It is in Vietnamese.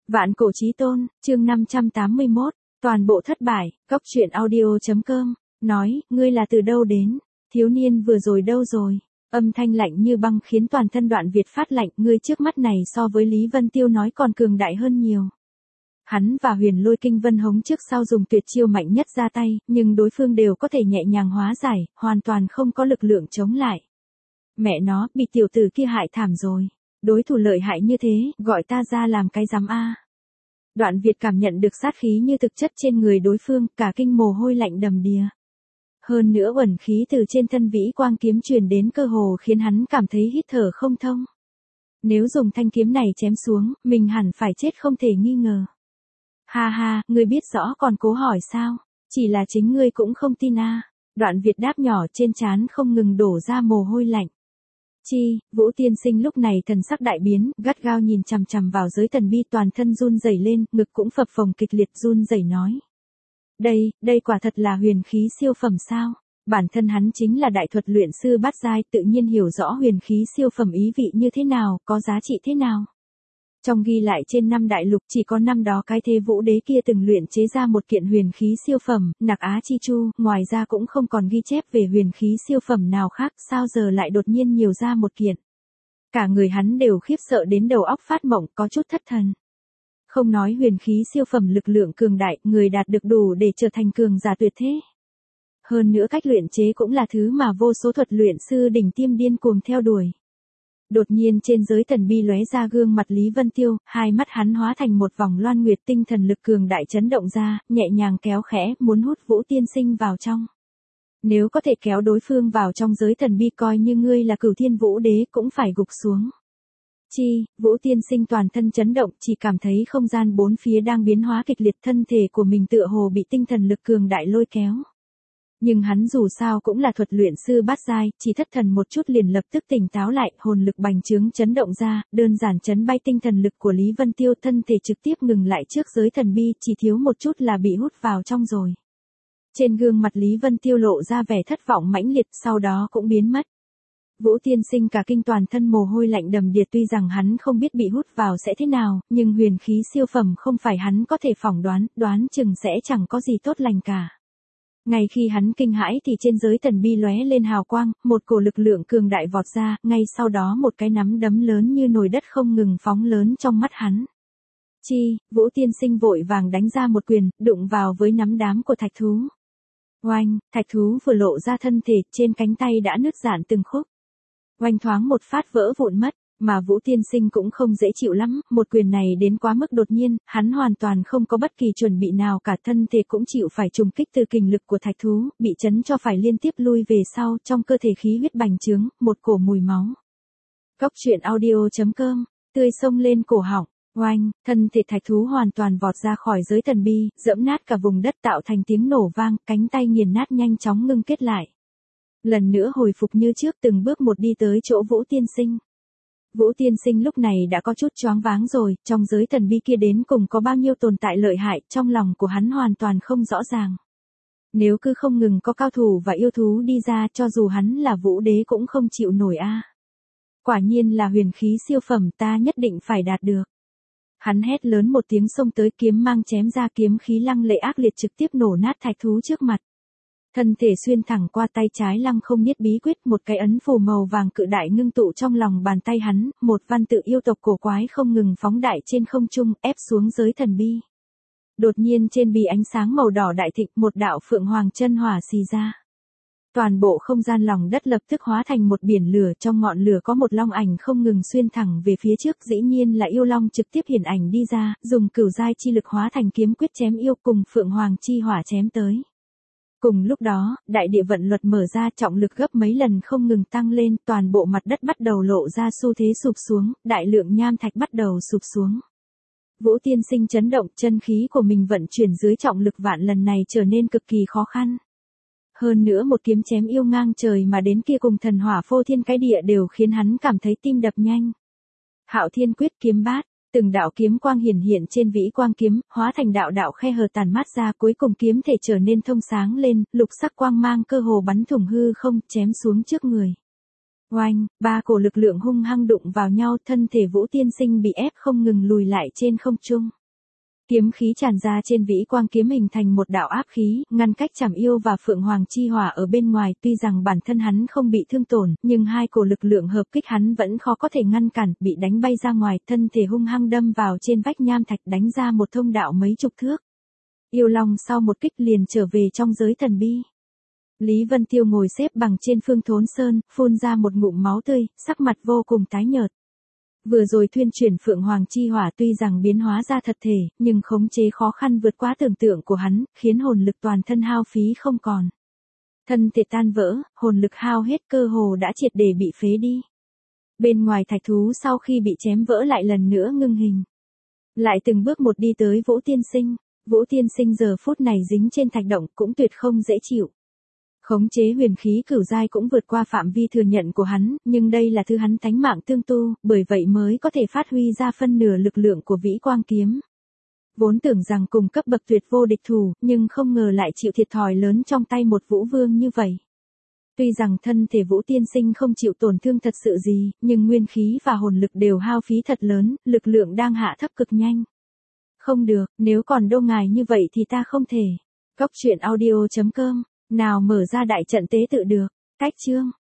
Vạn cổ chí tôn, chương 581, toàn bộ thất bại, góc truyện audio.com, nói, ngươi là từ đâu đến, thiếu niên vừa rồi đâu rồi, âm thanh lạnh như băng khiến toàn thân Đoạn Việt phát lạnh, ngươi trước mắt này so với Lý Vân Tiêu nói còn cường đại hơn nhiều. Hắn và Huyền Lôi Kinh Vân Hống trước sau dùng tuyệt chiêu mạnh nhất ra tay, nhưng đối phương đều có thể nhẹ nhàng hóa giải, hoàn toàn không có lực lượng chống lại. Mẹ nó, bị tiểu tử kia hại thảm rồi. Đối thủ lợi hại như thế, gọi ta ra làm cái giám a. Đoạn Việt cảm nhận được sát khí như thực chất trên người đối phương, cả kinh mồ hôi lạnh đầm đìa. Hơn nữa uẩn khí từ trên thân vĩ quang kiếm truyền đến cơ hồ khiến hắn cảm thấy hít thở không thông. Nếu dùng thanh kiếm này chém xuống, mình hẳn phải chết không thể nghi ngờ. Ha ha, ngươi biết rõ còn cố hỏi sao? Chỉ là chính ngươi cũng không tin a. Đoạn Việt đáp nhỏ, trên trán không ngừng đổ ra mồ hôi lạnh. Chi, Vũ tiên sinh lúc này thần sắc đại biến, gắt gao nhìn chằm chằm vào giới thần bi, toàn thân run rẩy lên, ngực cũng phập phồng kịch liệt, run rẩy nói. Đây quả thật là huyền khí siêu phẩm sao? Bản thân hắn chính là đại thuật luyện sư bát giai, tự nhiên hiểu rõ huyền khí siêu phẩm ý vị như thế nào, có giá trị thế nào. Trong ghi lại trên 5 đại lục chỉ có năm đó cái thế Vũ đế kia từng luyện chế ra một kiện huyền khí siêu phẩm, Nặc Á Chi Chu, ngoài ra cũng không còn ghi chép về huyền khí siêu phẩm nào khác, sao giờ lại đột nhiên nhiều ra một kiện. Cả người hắn đều khiếp sợ đến đầu óc phát mộng, có chút thất thần. Không nói huyền khí siêu phẩm lực lượng cường đại, người đạt được đủ để trở thành cường giả tuyệt thế. Hơn nữa cách luyện chế cũng là thứ mà vô số thuật luyện sư đỉnh tiêm điên cuồng theo đuổi. Đột nhiên trên giới thần bi lóe ra gương mặt Lý Vân Tiêu, hai mắt hắn hóa thành một vòng loan nguyệt, tinh thần lực cường đại chấn động ra, nhẹ nhàng kéo khẽ, muốn hút Vũ tiên sinh vào trong. Nếu có thể kéo đối phương vào trong giới thần bi, coi như ngươi là Cửu Thiên Vũ đế cũng phải gục xuống. Chi, Vũ tiên sinh toàn thân chấn động, chỉ cảm thấy không gian bốn phía đang biến hóa kịch liệt, thân thể của mình tựa hồ bị tinh thần lực cường đại lôi kéo. Nhưng hắn dù sao cũng là thuật luyện sư bát giai, chỉ thất thần một chút liền lập tức tỉnh táo lại, hồn lực bành trướng chấn động ra, đơn giản chấn bay tinh thần lực của Lý Vân Tiêu, thân thể trực tiếp ngừng lại trước giới thần bi, chỉ thiếu một chút là bị hút vào trong rồi. Trên gương mặt Lý Vân Tiêu lộ ra vẻ thất vọng mãnh liệt, sau đó cũng biến mất. Vũ tiên sinh cả kinh, toàn thân mồ hôi lạnh đầm đìa, tuy rằng hắn không biết bị hút vào sẽ thế nào, nhưng huyền khí siêu phẩm không phải hắn có thể phỏng đoán chừng sẽ chẳng có gì tốt lành cả. Ngay khi hắn kinh hãi thì trên giới thần bi lóe lên hào quang, một cổ lực lượng cường đại vọt ra, ngay sau đó một cái nắm đấm lớn như nồi đất không ngừng phóng lớn trong mắt hắn. Chi, Vũ tiên sinh vội vàng đánh ra một quyền, đụng vào với nắm đám của thạch thú. Oanh, thạch thú vừa lộ ra thân thể, trên cánh tay đã nứt rạn từng khúc. Oanh thoáng một phát vỡ vụn mất. Mà Vũ tiên sinh cũng không dễ chịu lắm, một quyền này đến quá mức đột nhiên, hắn hoàn toàn không có bất kỳ chuẩn bị nào cả, thân thể cũng chịu phải trùng kích từ kình lực của thạch thú, bị chấn cho phải liên tiếp lui về sau, trong cơ thể khí huyết bành trướng, một cổ mùi máu. Góc truyện audio.com, tươi sông lên cổ họng, oanh, thân thể thạch thú hoàn toàn vọt ra khỏi giới thần bi, dẫm nát cả vùng đất tạo thành tiếng nổ vang, cánh tay nghiền nát nhanh chóng ngưng kết lại. Lần nữa hồi phục như trước, từng bước một đi tới chỗ Vũ tiên sinh. Vũ tiên sinh lúc này đã có chút choáng váng rồi, trong giới thần bi kia đến cùng có bao nhiêu tồn tại lợi hại, trong lòng của hắn hoàn toàn không rõ ràng. Nếu cứ không ngừng có cao thủ và yêu thú đi ra, cho dù hắn là Vũ đế cũng không chịu nổi a. Quả nhiên là huyền khí siêu phẩm, ta nhất định phải đạt được. Hắn hét lớn một tiếng, xông tới, kiếm mang chém ra, kiếm khí lăng lệ ác liệt trực tiếp nổ nát thạch thú trước mặt. Thân thể xuyên thẳng qua, tay trái lăng không niết bí quyết, một cái ấn phù màu vàng cự đại ngưng tụ trong lòng bàn tay hắn, một văn tự yêu tộc cổ quái không ngừng phóng đại trên không trung, ép xuống giới thần bi. Đột nhiên trên bi ánh sáng màu đỏ đại thịnh, một đạo phượng hoàng chân hỏa xì ra. Toàn bộ không gian lòng đất lập tức hóa thành một biển lửa, trong ngọn lửa có một long ảnh không ngừng xuyên thẳng về phía trước, dĩ nhiên là yêu long trực tiếp hiển ảnh đi ra, dùng cửu giai chi lực hóa thành kiếm quyết chém yêu, cùng phượng hoàng chi hỏa chém tới. Cùng lúc đó, đại địa vận luật mở ra, trọng lực gấp mấy lần không ngừng tăng lên, toàn bộ mặt đất bắt đầu lộ ra xu thế sụp xuống, đại lượng nham thạch bắt đầu sụp xuống. Vũ tiên sinh chấn động, chân khí của mình vận chuyển dưới trọng lực vạn lần này trở nên cực kỳ khó khăn. Hơn nữa một kiếm chém yêu ngang trời mà đến kia cùng thần hỏa phô thiên cái địa đều khiến hắn cảm thấy tim đập nhanh. Hạo Thiên Quyết kiếm bát. Từng đạo kiếm quang hiển hiện trên vĩ quang kiếm, hóa thành đạo đạo khe hở tàn mát ra, cuối cùng kiếm thể trở nên thông sáng lên, lục sắc quang mang cơ hồ bắn thủng hư không, chém xuống trước người. Oanh, ba cổ lực lượng hung hăng đụng vào nhau, thân thể Vũ tiên sinh bị ép không ngừng lùi lại trên không trung. Kiếm khí tràn ra trên vĩ quang kiếm hình thành một đạo áp khí, ngăn cách Trảm Yêu và Phượng Hoàng chi hỏa ở bên ngoài. Tuy rằng bản thân hắn không bị thương tổn, nhưng hai cổ lực lượng hợp kích hắn vẫn khó có thể ngăn cản, bị đánh bay ra ngoài, thân thể hung hăng đâm vào trên vách nham thạch, đánh ra một thông đạo mấy chục thước. Yêu Long sau một kích liền trở về trong giới thần bi. Lý Vân Tiêu ngồi xếp bằng trên Phương Thốn Sơn, phun ra một ngụm máu tươi, sắc mặt vô cùng tái nhợt. Vừa rồi thuyên chuyển Phượng Hoàng chi hỏa tuy rằng biến hóa ra thật thể, nhưng khống chế khó khăn vượt quá tưởng tượng của hắn, khiến hồn lực toàn thân hao phí không còn. Thân thể tan vỡ, hồn lực hao hết, cơ hồ đã triệt để bị phế đi. Bên ngoài thạch thú sau khi bị chém vỡ lại lần nữa ngưng hình. Lại từng bước một đi tới Vũ Tiên Sinh. Vũ Tiên Sinh giờ phút này dính trên thạch động cũng tuyệt không dễ chịu. Khống chế huyền khí cửu giai cũng vượt qua phạm vi thừa nhận của hắn, nhưng đây là thứ hắn tánh mạng tương tu, bởi vậy mới có thể phát huy ra phân nửa lực lượng của vĩ quang kiếm. Vốn tưởng rằng cùng cấp bậc tuyệt vô địch thủ, nhưng không ngờ lại chịu thiệt thòi lớn trong tay một vũ vương như vậy. Tuy rằng thân thể Vũ Tiên Sinh không chịu tổn thương thật sự gì, nhưng nguyên khí và hồn lực đều hao phí thật lớn, lực lượng đang hạ thấp cực nhanh. Không được, nếu còn đô ngài như vậy thì ta không thể. Góc truyện audio.com, nào mở ra đại trận tế tự được. Cách chương